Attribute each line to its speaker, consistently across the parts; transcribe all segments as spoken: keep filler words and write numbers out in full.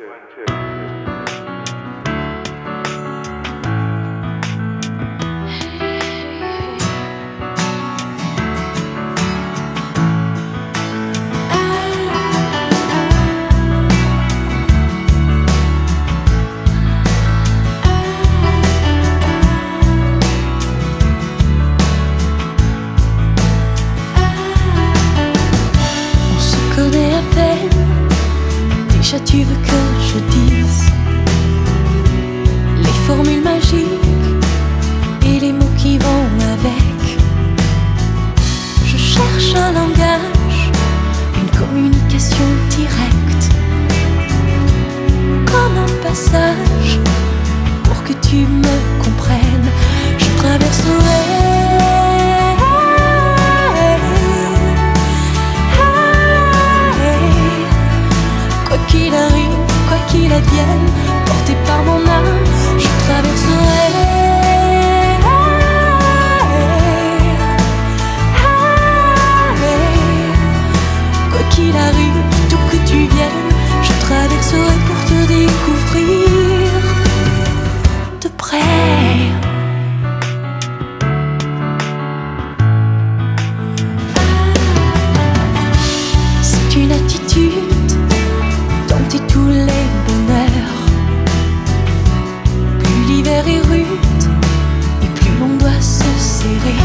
Speaker 1: Déjà tu veux que je dise les formules magiques et les mots qui vont avec. Je cherche un langage, une communication directe, comme un passage pour que tu me comprennes. Je traverserai qu'il arrive, quoi qu'il advienne, porté par mon âme, je traverserai. Quoi qu'il arrive, d'où que tu viennes, je traverserai pour te découvrir de près. C'est une attitude et tous les bonheurs. Plus l'hiver est rude et plus l'on doit se serrer.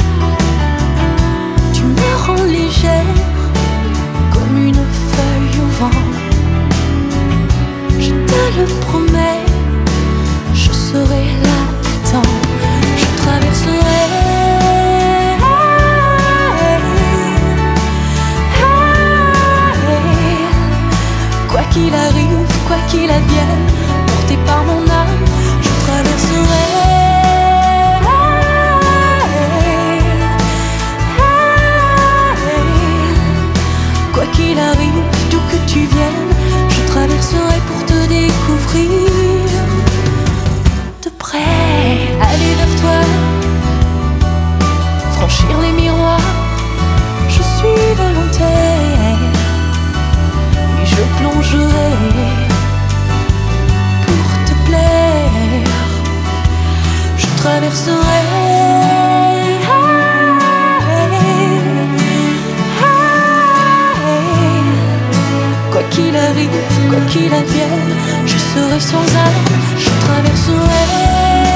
Speaker 1: Tu me rends légère comme une feuille au vent. Je te le promets, je serai là à temps. Je traverserai. Quoi qu'il arrive, quoi qu'il advienne, porté par mon âme, je traverserai. Quoi qu'il arrive, d'où que tu viennes, je traverserai pour te découvrir de près. Aller vers toi, franchir les miroirs, je suis volontaire. Je plongerai pour te plaire. Je traverserai. Quoi qu'il arrive, quoi qu'il advienne, je serai sans arrêt. Je traverserai.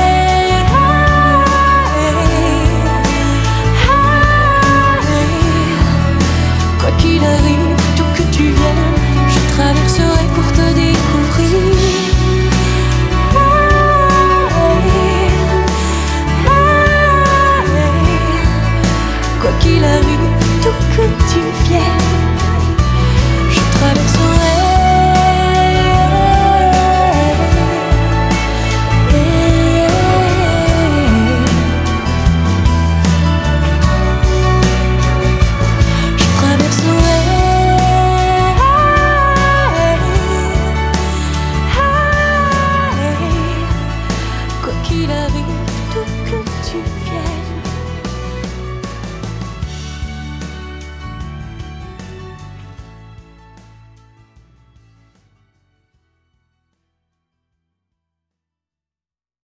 Speaker 1: Quoi qu'il arrive, d'où que tu viennes, je traverserai pour te découvrir. Quoi qu'il arrive, d'où que tu viennes, je traverserai.